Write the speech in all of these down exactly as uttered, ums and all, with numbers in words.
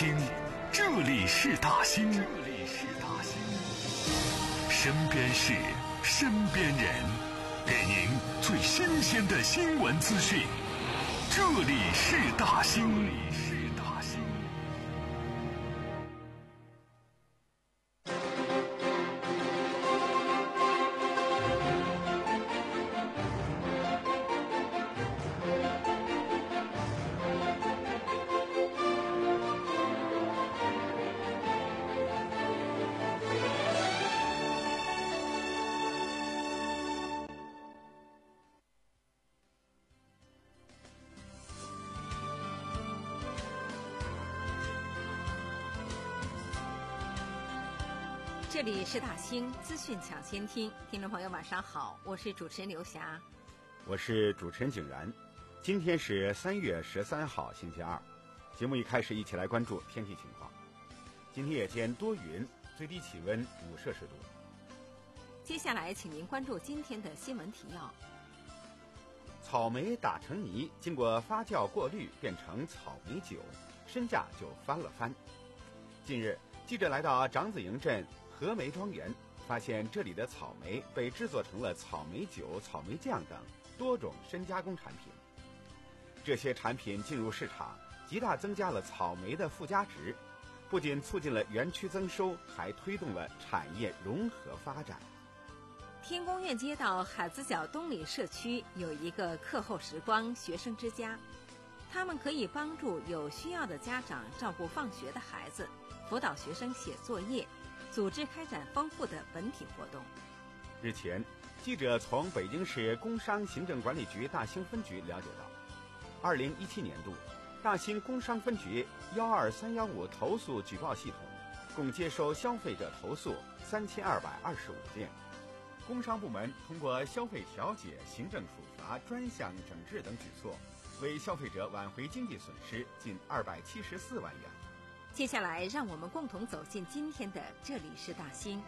听，这里是大兴，这里是大兴，身边事，身边人，给您最新鲜的新闻资讯。这里是大兴，这里是大兴。 这里是大兴资讯抢先听，听众朋友晚上好，我是主持人刘霞， 我是主持人景然。今天是三月十三号星期二，节目一开始一起来关注天气情况。今天夜间多云，最低气温五摄氏度。 接下来请您关注今天的新闻提要。 草莓打成泥，经过发酵过滤变成草莓酒，身价就翻了番。近日记者来到长子营镇和梅庄园，发现这里的草莓被制作成了草莓酒、草莓酱等多种深加工产品。这些产品进入市场，极大增加了草莓的附加值，不仅促进了园区增收，还推动了产业融合发展。 天宫院街道海子角东里社区有一个课后时光学生之家，他们可以帮助有需要的家长照顾放学的孩子，辅导学生写作业，组织开展丰富的文体活动。 日前，记者从北京市工商行政管理局大兴分局了解到，二零一七年度大兴工商分局幺二三幺五投诉举报系统共接收消费者投诉三千二百二十五件，工商部门通过消费调解、行政处罚、专项整治等举措，为消费者挽回经济损失近二百七十四万元。 接下来让我们共同走进今天的这里是大兴。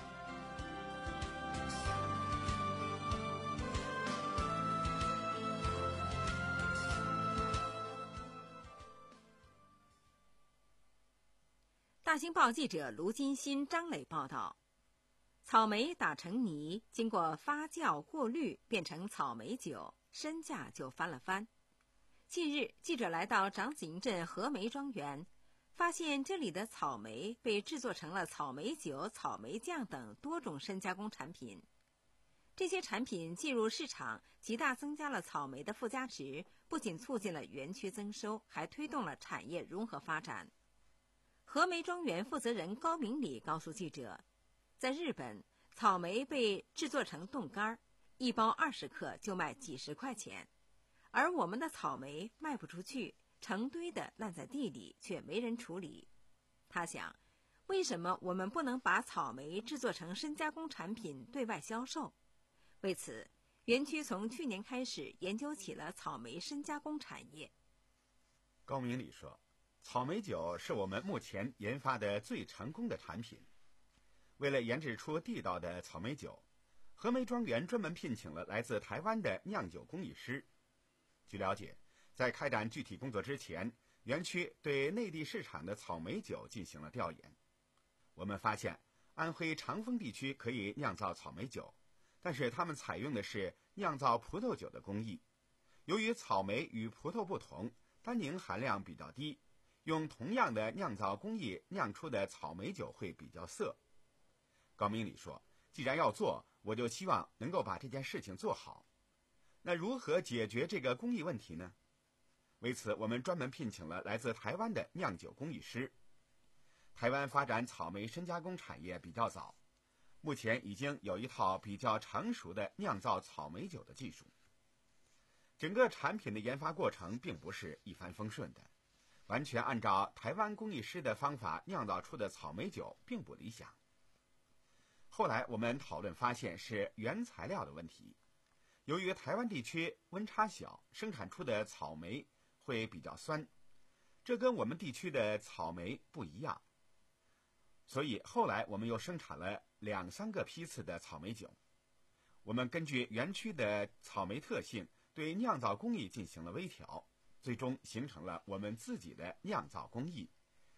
大兴报记者卢金新、张磊报道，草莓打成泥，经过发酵过滤变成草莓酒，身价就翻了番。近日记者来到长子营镇和梅庄园，发现这里的草莓被制作成了草莓酒、草莓酱等多种深加工产品。这些产品进入市场，极大增加了草莓的附加值，不仅促进了园区增收，还推动了产业融合发展。和梅庄园负责人高明礼告诉记者，在日本，草莓被制作成冻干，一包二十克就卖几十块钱，而我们的草莓卖不出去，成堆的烂在地里，却没人处理。他想，为什么我们不能把草莓制作成深加工产品对外销售？为此，园区从去年开始研究起了草莓深加工产业。 高明礼说，草莓酒是我们目前研发的最成功的产品。为了研制出地道的草莓酒，和梅庄园专门聘请了来自台湾的酿酒工艺师。据了解，在开展具体工作之前，园区对内地市场的草莓酒进行了调研。我们发现，安徽长丰地区可以酿造草莓酒，但是他们采用的是酿造葡萄酒的工艺。由于草莓与葡萄不同，单宁含量比较低，用同样的酿造工艺酿出的草莓酒会比较涩。高明礼说，既然要做，我就希望能够把这件事情做好。那如何解决这个工艺问题呢？为此，我们专门聘请了来自台湾的酿酒工艺师。台湾发展草莓深加工产业比较早，目前已经有一套比较成熟的酿造草莓酒的技术。整个产品的研发过程并不是一帆风顺的，完全按照台湾工艺师的方法酿造出的草莓酒并不理想。后来我们讨论发现是原材料的问题。由于台湾地区温差小，生产出的草莓会比较酸，这跟我们地区的草莓不一样。所以后来我们又生产了两三个批次的草莓酒。我们根据园区的草莓特性，对酿造工艺进行了微调，最终形成了我们自己的酿造工艺，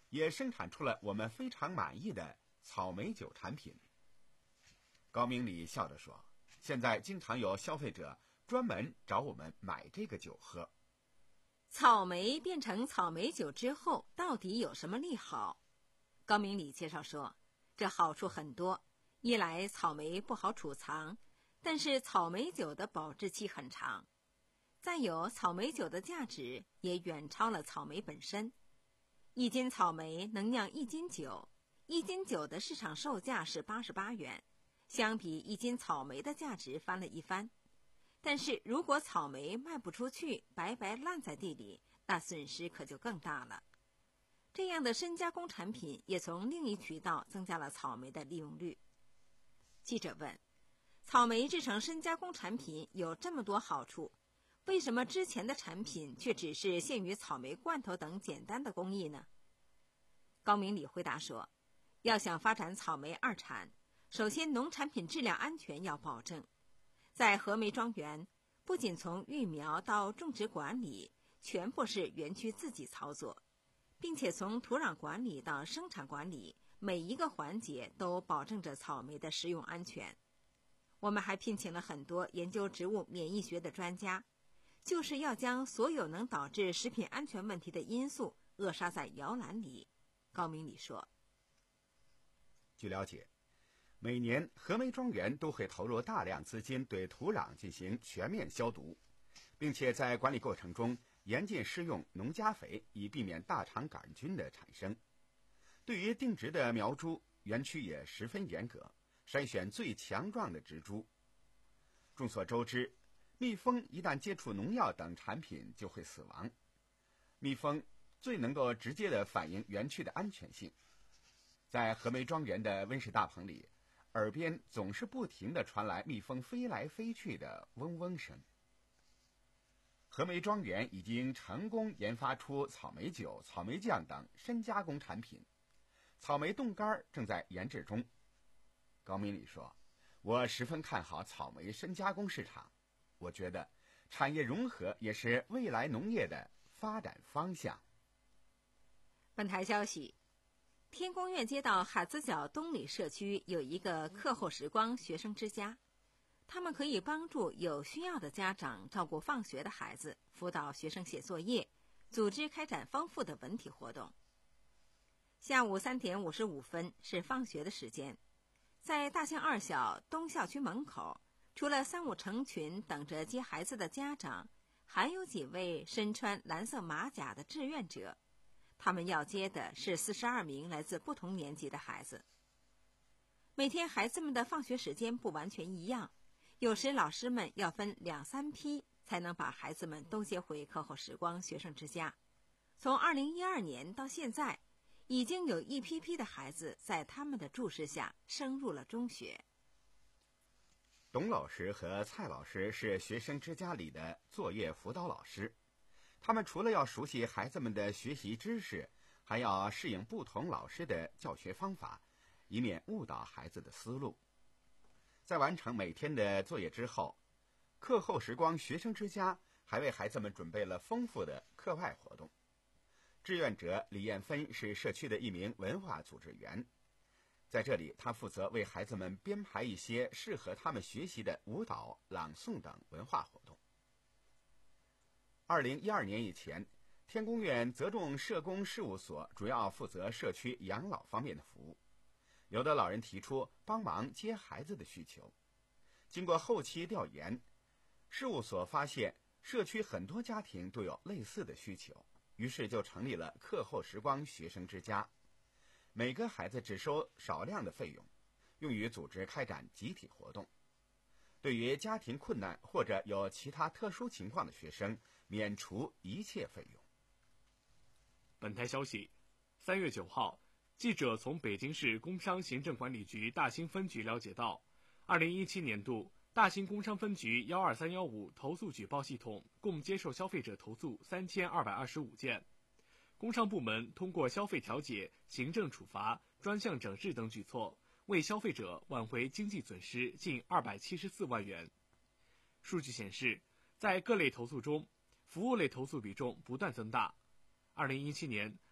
也生产出了我们非常满意的草莓酒产品。高明礼笑着说，现在经常有消费者专门找我们买这个酒喝。 草莓变成草莓酒之后，到底有什么利好？高明礼介绍说，这好处很多。一来草莓不好储藏，但是草莓酒的保质期很长。再有，草莓酒的价值也远超了草莓本身。一斤草莓能酿一斤酒，一斤酒的市场售价是八十八元，相比一斤草莓的价值翻了一番。但是如果草莓卖不出去，白白烂在地里，那损失可就更大了。这样的深加工产品也从另一渠道增加了草莓的利用率。记者问，草莓制成深加工产品有这么多好处，为什么之前的产品却只是限于草莓罐头等简单的工艺呢？高明礼回答说，要想发展草莓二产，首先农产品质量安全要保证。在和梅庄园，不仅从育苗到种植管理全部是园区自己操作，并且从土壤管理到生产管理，每一个环节都保证着草莓的食用安全。我们还聘请了很多研究植物免疫学的专家，就是要将所有能导致食品安全问题的因素扼杀在摇篮里。高明礼说， 据了解，每年和梅庄园都会投入大量资金对土壤进行全面消毒，并且在管理过程中严禁施用农加肥，以避免大肠杆菌的产生。对于定植的苗株，园区也十分严格，筛选最强壮的植株。众所周知，蜜蜂一旦接触农药等产品就会死亡。蜜蜂最能够直接地反映园区的安全性。在和梅庄园的温室大棚里，耳边总是不停地传来蜜蜂飞来飞去的嗡嗡声。和梅庄园已经成功研发出草莓酒、草莓酱等深加工产品，草莓冻干正在研制中。高明礼说，我十分看好草莓深加工市场，我觉得产业融合也是未来农业的发展方向。 本台消息，天宫院街道海子角东里社区有一个课后时光学生之家，他们可以帮助有需要的家长照顾放学的孩子，辅导学生写作业，组织开展丰富的文体活动。下午三点五十五分是放学的时间，在大兴二小东校区门口，除了三五成群等着接孩子的家长，还有几位身穿蓝色马甲的志愿者，他们要接的是四十二名来自不同年级的孩子。每天孩子们的放学时间不完全一样，有时老师们要分两三批才能把孩子们都接回课后时光学生之家。从二零一二年到现在，已经有一批批的孩子在他们的注视下升入了中学。 董老师和蔡老师是学生之家里的作业辅导老师，他们除了要熟悉孩子们的学习知识，还要适应不同老师的教学方法，以免误导孩子的思路。在完成每天的作业之后，课后时光学生之家还为孩子们准备了丰富的课外活动。志愿者李艳芬是社区的一名文化组织员，在这里她负责为孩子们编排一些适合他们学习的舞蹈、朗诵等文化活动。二零一二年以前，天宫院泽众社工事务所主要负责社区养老方面的服务，有的老人提出帮忙接孩子的需求。经过后期调研，事务所发现社区很多家庭都有类似的需求，于是就成立了课后时光学生之家，每个孩子只收少量的费用，用于组织开展集体活动。对于家庭困难或者有其他特殊情况的学生，免除一切费用。 本台消息，三月九号，记者从北京市工商行政管理局大兴分局了解到，二零一七年度大兴工商分局幺二三幺五投诉举报系统共接受消费者投诉三千二百二十五件，工商部门通过消费调解、行政处罚、专项整治等举措，为消费者挽回经济损失近二百七十四万元。数据显示，在各类投诉中，服务类投诉比重不断增大。二零一七年，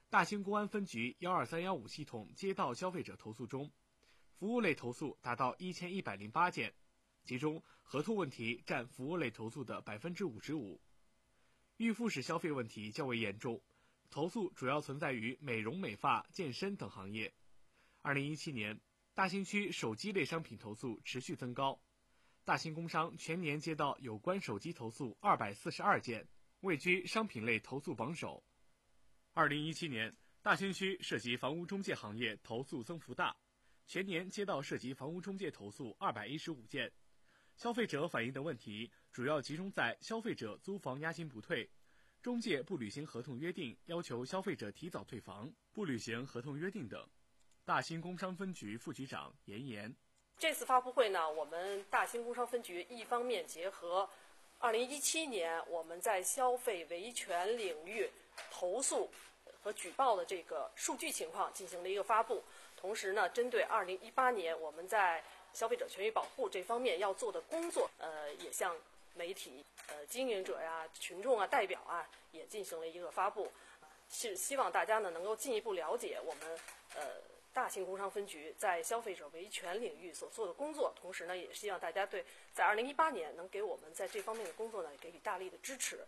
大兴公安分局一二三一五系统接到消费者投诉中，服务类投诉达到一千一百零八件，其中合同问题占服务类投诉的百分之五十五。预付式消费问题较为严重，投诉主要存在于美容美发、健身等行业。二零一七年，大兴区手机类商品投诉持续增高，大兴工商全年接到有关手机投诉二百四十二件，位居商品类投诉榜首。二零一七年，大兴区涉及房屋中介行业投诉增幅大，全年接到涉及房屋中介投诉二百一十五件。消费者反映的问题主要集中在消费者租房押金不退、中介不履行合同约定，要求消费者提早退房、不履行合同约定等。大兴工商分局副局长严岩： 这次发布会呢，我们大兴工商分局一方面结合二零一七年我们在消费维权领域投诉和举报的这个数据情况进行了一个发布，同时呢，针对二零一八年我们在消费者权益保护这方面要做的工作，呃，也向媒体、呃经营者呀、群众啊、代表啊，也进行了一个发布，是希望大家呢能够进一步了解我们呃大兴工商分局在消费者维权领域所做的工作，同时呢，也希望大家对在二零一八年能给我们在这方面的工作呢给予大力的支持。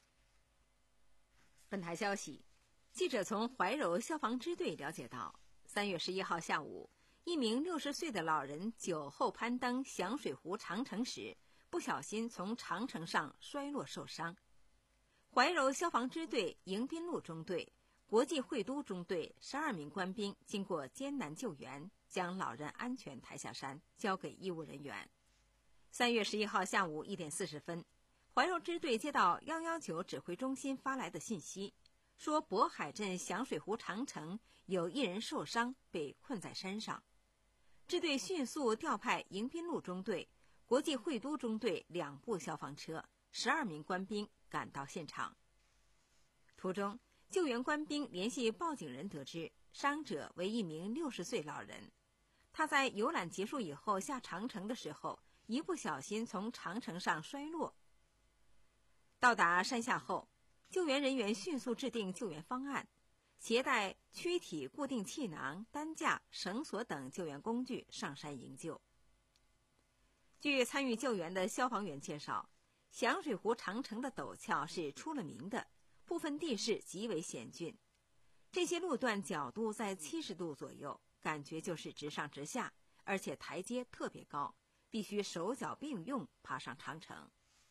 本台消息，记者从怀柔消防支队了解到，三月十一号下午，一名六十岁的老人酒后攀登响水湖长城时，不小心从长城上摔落受伤。怀柔消防支队迎宾路中队、国际会都中队十二名官兵经过艰难救援，将老人安全抬下山，交给医务人员。三月十一号下午一点四十分，怀柔支队接到一一九指挥中心发来的信息，说渤海镇响水湖长城有一人受伤，被困在山上。支队迅速调派迎宾路中队、国际会都中队两部消防车、十二名官兵赶到现场。途中，救援官兵联系报警人得知，伤者为一名六十岁老人，他在游览结束以后下长城的时候，一不小心从长城上摔落。到达山下后，救援人员迅速制定救援方案，携带躯体固定气囊、担架、绳索等救援工具上山营救。据参与救援的消防员介绍，响水湖长城的陡峭是出了名的，部分地势极为险峻，这些路段角度在七十度左右，感觉就是直上直下，而且台阶特别高，必须手脚并用爬上长城。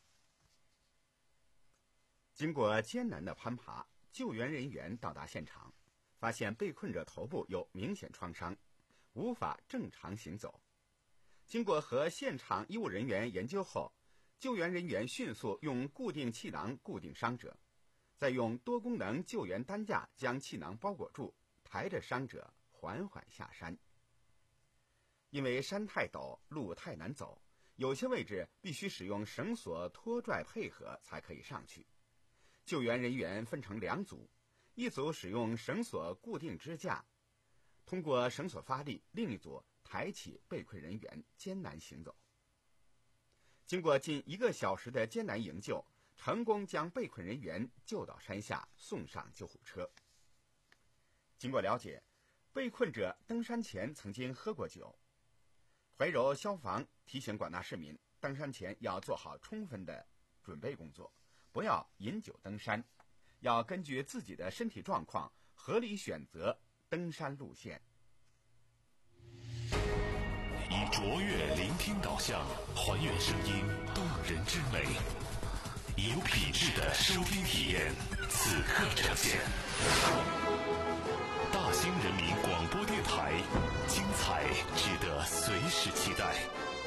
经过艰难的攀爬，救援人员到达现场，发现被困者头部有明显创伤，无法正常行走。经过和现场医务人员研究后，救援人员迅速用固定气囊固定伤者，再用多功能救援担架将气囊包裹住，抬着伤者缓缓下山。因为山太陡，路太难走，有些位置必须使用绳索拖拽配合才可以上去。救援人员分成两组，一组使用绳索固定支架，通过绳索发力，另一组抬起被困人员艰难行走。经过近一个小时的艰难营救，成功将被困人员救到山下，送上救护车。经过了解，被困者登山前曾经喝过酒。怀柔消防提醒广大市民，登山前要做好充分的准备工作，不要饮酒登山，要根据自己的身体状况合理选择登山路线。 以卓越聆听导向，还原声音动人之美，有品质的收听体验，此刻呈现。大兴人民广播电台，精彩值得随时期待。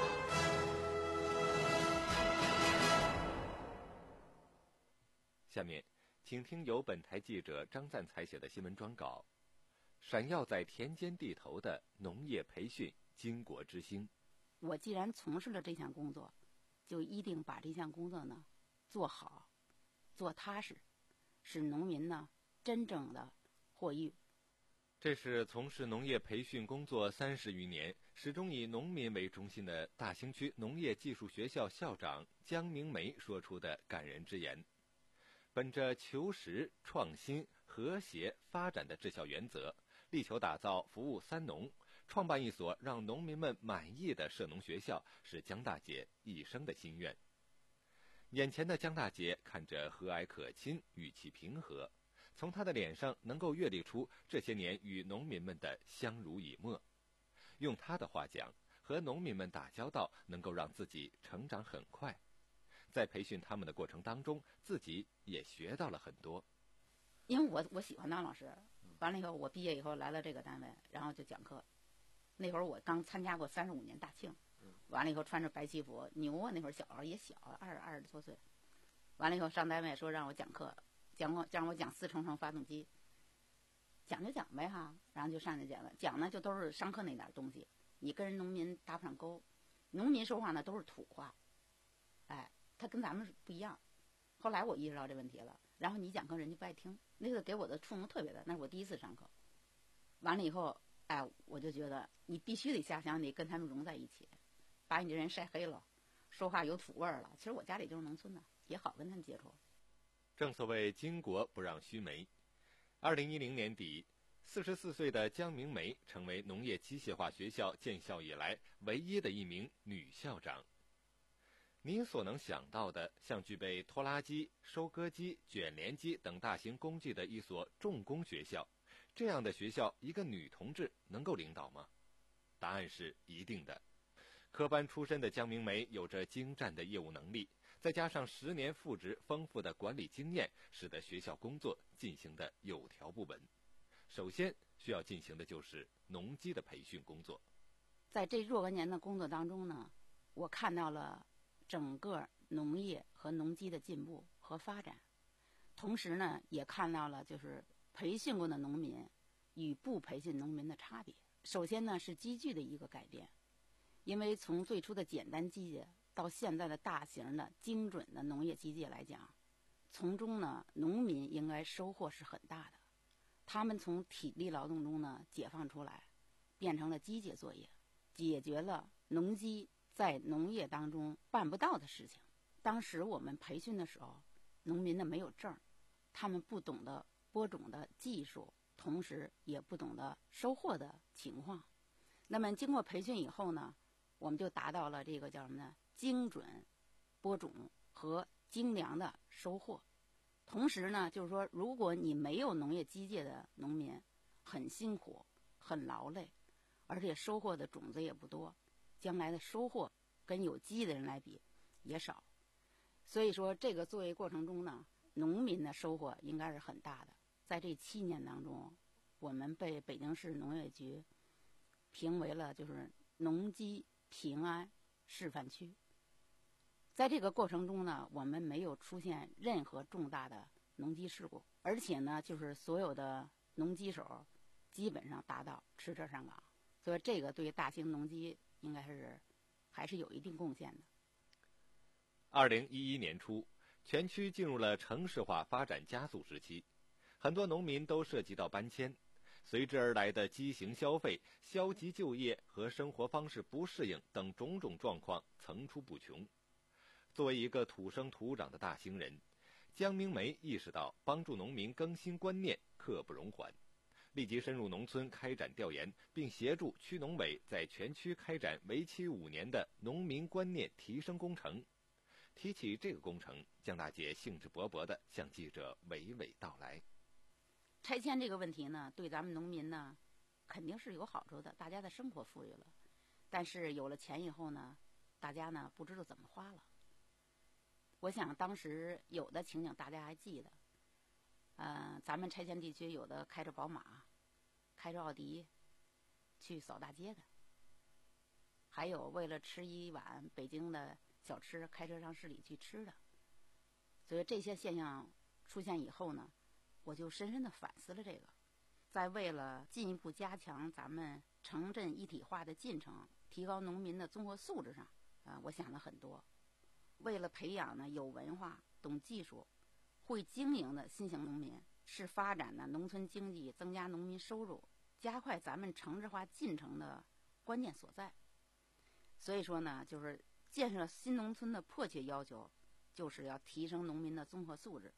下面，请听由本台记者张赞采写的新闻专稿：闪耀在田间地头的农业培训巾帼之星。 我既然从事了这项工作，就一定把这项工作呢做好、做踏实，使农民呢真正的获益。 这是从事农业培训工作三十余年，始终以农民为中心的大兴区农业技术学校校长江明梅说出的感人之言。 本着求实、创新、和谐、发展的治校原则，力求打造服务三农，创办一所让农民们满意的社农学校，是江大姐一生的心愿。眼前的江大姐看着和蔼可亲，语气平和，从她的脸上能够阅历出这些年与农民们的相濡以沫。用她的话讲，和农民们打交道能够让自己成长很快。在培训他们的过程当中，自己也学到了很多。 因为我我喜欢当老师，完了以后我毕业以后来了这个单位，然后就讲课。那会儿我刚参加过三十五年大庆，完了以后穿着白西服，牛啊，那会儿小孩也小，二二十多岁。完了以后上单位说让我讲课，讲我让我讲四冲程发动机，讲就讲呗哈，然后就上去讲了，讲呢就都是上课那点东西，你跟人农民搭不上钩，农民说话呢都是土话，哎，他跟咱们不一样。后来我意识到这问题了，然后你讲课人家不爱听，那个给我的触动特别大，那是我第一次上课。完了以后，哎，我就觉得你必须得下乡，得跟他们融在一起，把你这人晒黑了，说话有土味儿了。其实我家里就是农村的，也好跟他们接触。 正所谓巾帼不让须眉。二零一零年底，四十四岁的江明梅成为农业机械化学校建校以来唯一的一名女校长。你所能想到的，像具备拖拉机、收割机、卷帘机等大型工具的一所重工学校，这样的学校，一个女同志能够领导吗？答案是一定的。科班出身的江明梅有着精湛的业务能力，再加上十年复职丰富的管理经验，使得学校工作进行的有条不紊。首先需要进行的就是农机的培训工作。 在这若干年的工作当中呢，我看到了整个农业和农机的进步和发展，同时呢，也看到了就是培训过的农民与不培训农民的差别。首先呢，是机具的一个改变，因为从最初的简单机械到现在的大型的精准的农业机械来讲，从中呢，农民应该收获是很大的。他们从体力劳动中呢解放出来，变成了机械作业，解决了农机在农业当中办不到的事情。当时我们培训的时候，农民呢没有证，他们不懂得播种的技术，同时也不懂得收获的情况。那么经过培训以后呢，我们就达到了这个叫什么呢？精准播种和精良的收获。同时呢，就是说，如果你没有农业机械的农民，很辛苦，很劳累，而且收获的种子也不多，将来的收获跟有机的人来比也少。所以说，这个作业过程中呢，农民的收获应该是很大的。在这七年当中，我们被北京市农业局评为了就是农机平安示范区。在这个过程中呢，我们没有出现任何重大的农机事故，而且呢，就是所有的农机手基本上达到持车上岗，所以这个对大兴农机应该是还是有一定贡献的。 二零一一年初，全区进入了城市化发展加速时期，很多农民都涉及到搬迁，随之而来的畸形消费、消极就业和生活方式不适应等种种状况层出不穷。作为一个土生土长的大兴人，江明梅意识到帮助农民更新观念刻不容缓，立即深入农村开展调研，并协助区农委在全区开展为期五年的农民观念提升工程。提起这个工程，江大姐兴致勃勃地向记者娓娓道来。 拆迁这个问题呢，对咱们农民呢肯定是有好处的，大家的生活富裕了，但是有了钱以后呢，大家呢不知道怎么花了。我想当时有的情景大家还记得，呃，咱们拆迁地区有的开着宝马，开着奥迪去扫大街的，还有为了吃一碗北京的小吃开车上市里去吃的。所以这些现象出现以后呢，我就深深地反思了这个。在为了进一步加强咱们城镇一体化的进程，提高农民的综合素质上，啊、呃，我想了很多。为了培养呢有文化、懂技术、会经营的新型农民，是发展呢农村经济、增加农民收入、加快咱们城市化进程的关键所在。所以说呢，就是建设新农村的迫切要求，就是要提升农民的综合素质，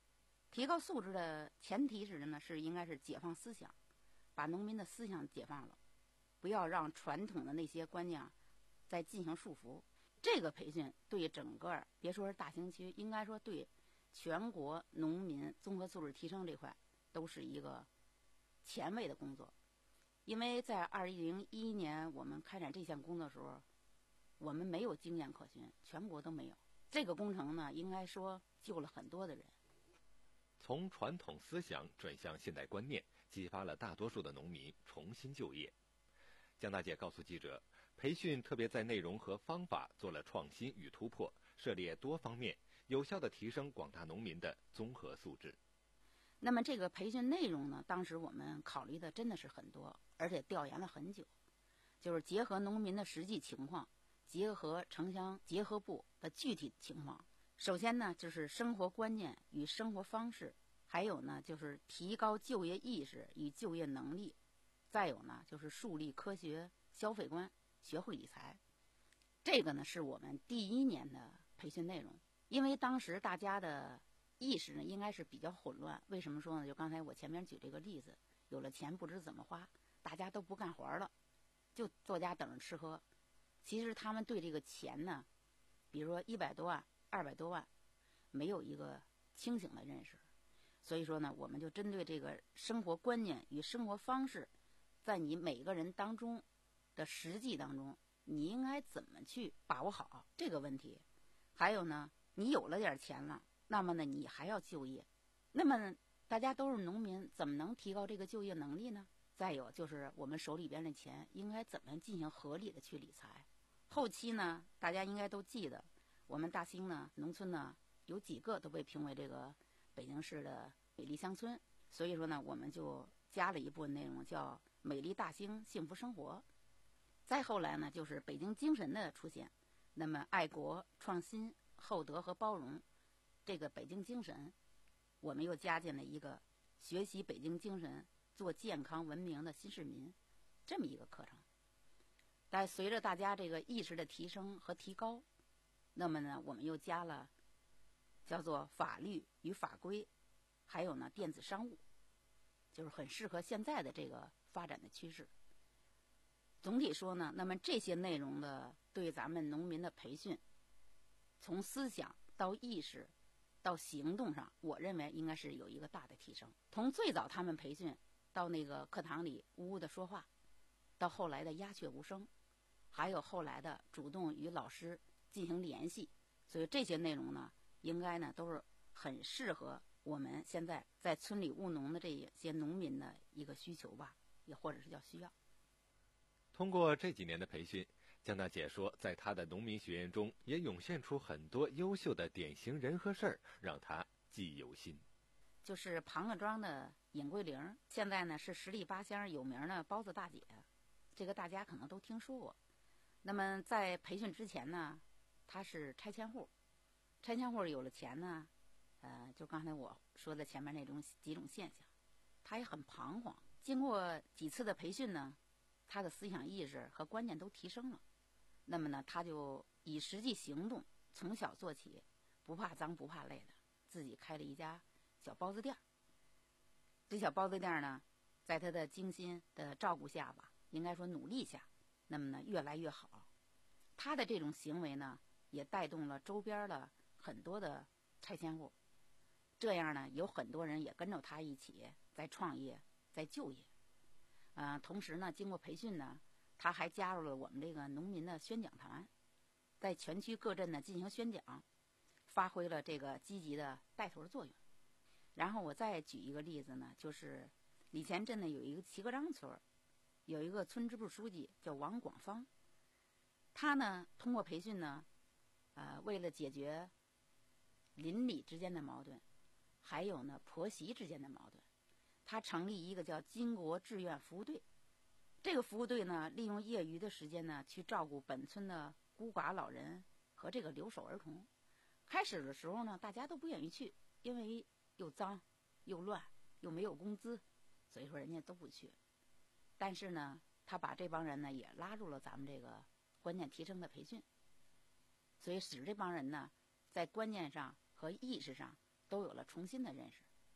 提高素质的前提是呢，是应该是解放思想，把农民的思想解放了，不要让传统的那些观念再进行束缚。这个培训对整个别说是大兴区，应该说对全国农民综合素质提升这块都是一个前卫的工作。因为在二零一一年我们开展这项工作的时候，我们没有经验可循，全国都没有。这个工程呢，应该说救了很多的人。 从传统思想转向现代观念，激发了大多数的农民重新就业。江大姐告诉记者，培训特别在内容和方法做了创新与突破，涉猎多方面，有效地提升广大农民的综合素质。 那么这个培训内容呢，当时我们考虑的真的是很多，而且调研了很久，就是结合农民的实际情况，结合城乡结合部的具体情况。首先呢，就是生活观念与生活方式，还有呢，就是提高就业意识与就业能力，再有呢，就是树立科学消费观，学会理财。这个呢，是我们第一年的培训内容。因为当时大家的意识呢，应该是比较混乱。为什么说呢？就刚才我前面举这个例子，有了钱不知怎么花，大家都不干活了，就坐家等着吃喝。其实他们对这个钱呢，比如说一百多万、二百多万，没有一个清醒的认识。所以说呢，我们就针对这个生活观念与生活方式，在你每个人当中的实际当中，你应该怎么去把握好这个问题。还有呢，你有了点钱了，那么呢，你还要就业。那么大家都是农民，怎么能提高这个就业能力呢？再有就是我们手里边的钱应该怎么进行合理的去理财。后期呢，大家应该都记得，我们大兴呢，农村呢，有几个都被评为这个北京市的美丽乡村。所以说呢，我们就加了一部分内容，叫美丽大兴幸福生活。再后来呢，就是北京精神的出现。那么爱国、创新、厚德和包容，这个北京精神，我们又加进了一个学习北京精神，做健康文明的新市民这么一个课程。但随着大家这个意识的提升和提高，那么呢，我们又加了叫做法律与法规，还有呢电子商务，就是很适合现在的这个发展的趋势。总体说呢，那么这些内容的对咱们农民的培训，从思想到意识到行动上，我认为应该是有一个大的提升。从最早他们培训到那个课堂里呜呜的说话，到后来的鸦雀无声，还有后来的主动与老师进行联系，所以这些内容呢，应该呢都是很适合我们现在在村里务农的这些农民的一个需求吧，也或者是叫需要。 通过这几年的培训，江大姐说，在她的农民学院中也涌现出很多优秀的典型人和事儿，让她记忆犹新。 就是庞各庄的尹桂玲，现在呢是十里八乡有名的包子大姐，这个大家可能都听说过。那么在培训之前呢，她是拆迁户，拆迁户有了钱呢，呃，就刚才我说的前面那种几种现象，她也很彷徨。经过几次的培训呢，他的思想意识和观念都提升了，那么呢，他就以实际行动，从小做起，不怕脏不怕累的，自己开了一家小包子店。这小包子店呢，在他的精心的照顾下吧，应该说努力下，那么呢，越来越好。他的这种行为呢，也带动了周边的很多的拆迁户，这样呢，有很多人也跟着他一起在创业，在就业。呃，同时呢，经过培训呢，他还加入了我们这个农民的宣讲团，在全区各镇呢进行宣讲，发挥了这个积极的带头作用。然后我再举一个例子呢，就是李前镇呢有一个齐各章村，有一个村支部书记叫王广芳，他呢通过培训呢，呃，为了解决邻里之间的矛盾，还有呢婆媳之间的矛盾，他成立一个叫金国志愿服务队。这个服务队呢，利用业余的时间呢，去照顾本村的孤寡老人和这个留守儿童。开始的时候呢，大家都不愿意去，因为又脏又乱又没有工资，所以说人家都不去。但是呢，他把这帮人呢也拉入了咱们这个观念提升的培训，所以使这帮人呢在观念上和意识上都有了重新的认识。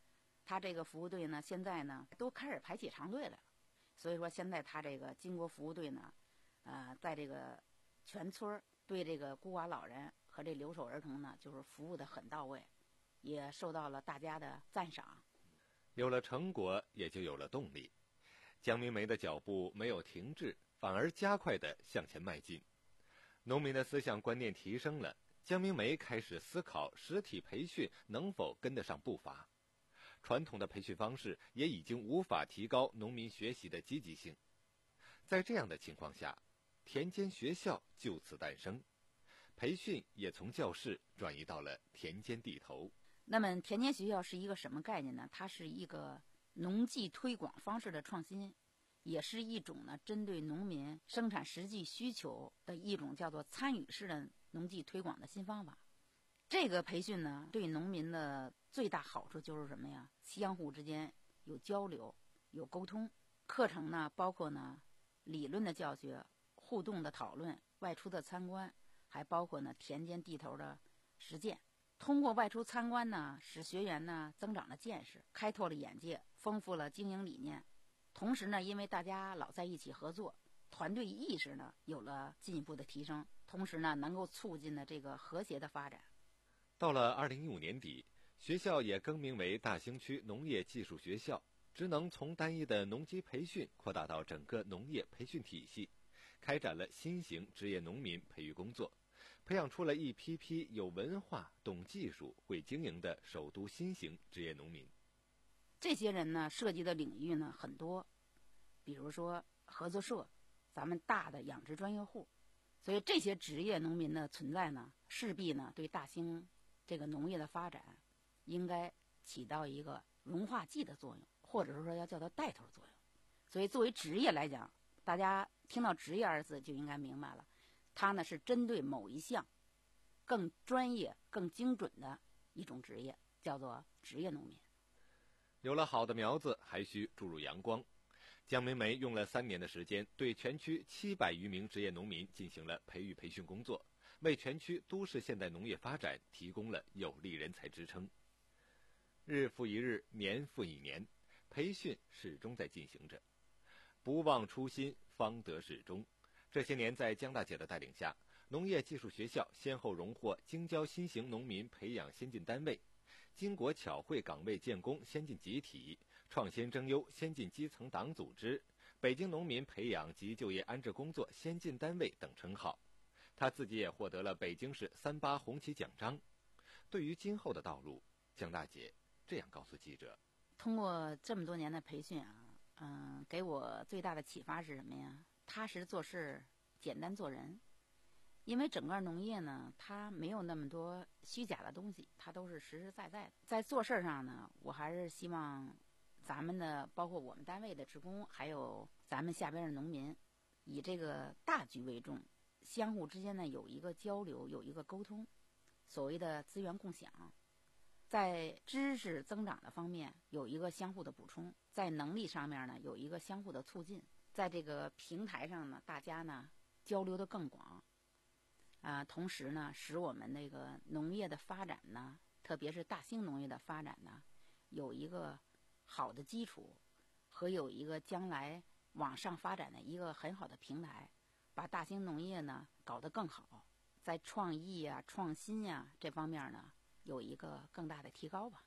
他这个服务队呢，现在呢都开始排起长队来了。所以说，现在他这个巾帼服务队呢，呃，在这个全村对这个孤寡老人和这留守儿童呢，就是服务的很到位，也受到了大家的赞赏。 有了成果，也就有了动力。江明梅的脚步没有停滞，反而加快地向前迈进。农民的思想观念提升了，江明梅开始思考实体培训能否跟得上步伐。传统的培训方式也已经无法提高农民学习的积极性。在这样的情况下，田间学校就此诞生，培训也从教室转移到了田间地头。 那么田间学校是一个什么概念呢？它是一个农技推广方式的创新，也是一种呢针对农民生产实际需求的一种叫做参与式的农技推广的新方法。这个培训呢，对农民的最大好处就是什么呀？相互之间有交流，有沟通。课程呢，包括呢理论的教学、互动的讨论、外出的参观，还包括呢田间地头的实践。通过外出参观呢，使学员呢增长了见识，开拓了眼界，丰富了经营理念。同时呢，因为大家老在一起合作，团队意识呢有了进一步的提升，同时呢能够促进了这个和谐的发展。 到了二零一五年底，学校也更名为大兴区农业技术学校，职能从单一的农机培训扩大到整个农业培训体系，开展了新型职业农民培育工作，培养出了一批批有文化、懂技术、会经营的首都新型职业农民。 这些人呢，涉及的领域呢很多，比如说合作社，咱们大的养殖专业户，所以这些职业农民的存在呢，势必呢对大兴这个农业的发展应该起到一个融化剂的作用，或者是说要叫它带头作用。所以作为职业来讲，大家听到职业二字就应该明白了，它呢是针对某一项更专业更精准的一种职业，叫做职业农民。 有了好的苗子，还需注入阳光。江明梅用了三年的时间，对全区七百余名职业农民进行了培育培训工作，为全区都市现代农业发展提供了有力人才支撑。日复一日，年复一年，培训始终在进行着。不忘初心，方得始终。这些年，在江大姐的带领下，农业技术学校先后荣获京郊新型农民培养先进单位、金国巧慧岗位建功先进集体、创新征优先进基层党组织、北京农民培养及就业安置工作先进单位等称号。他自己也获得了北京市三八红旗奖章。对于今后的道路，江大姐这样告诉记者： 通过这么多年的培训啊，嗯、呃，给我最大的启发是什么呀？踏实做事，简单做人。因为整个农业呢，它没有那么多虚假的东西，它都是实实在在的。在做事上呢，我还是希望咱们的，包括我们单位的职工，还有咱们下边的农民，以这个大局为重，相互之间呢有一个交流，有一个沟通，所谓的资源共享，在知识增长的方面有一个相互的补充，在能力上面呢有一个相互的促进，在这个平台上呢，大家呢交流的更广。啊，同时呢，使我们那个农业的发展呢，特别是大兴农业的发展呢，有一个好的基础和有一个将来往上发展的一个很好的平台，把大兴农业呢搞得更好，在创意啊、创新呀、啊、这方面呢，有一个更大的提高吧。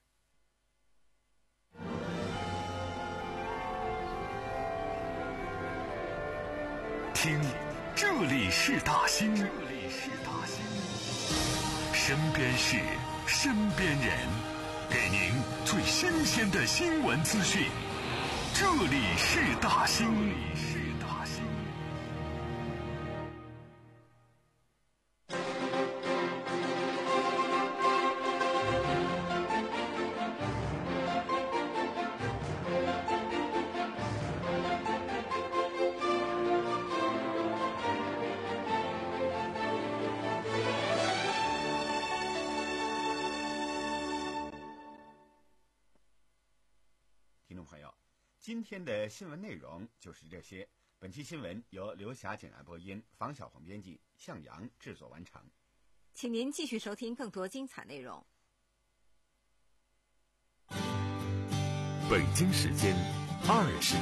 听，这里是大兴。身边事，身边人，给您最新鲜的新闻资讯。这里是大兴。 今天的新闻内容就是这些。本期新闻由刘霞简爱播音，房小红编辑，向阳制作完成。 请您继续收听更多精彩内容。 北京时间二十。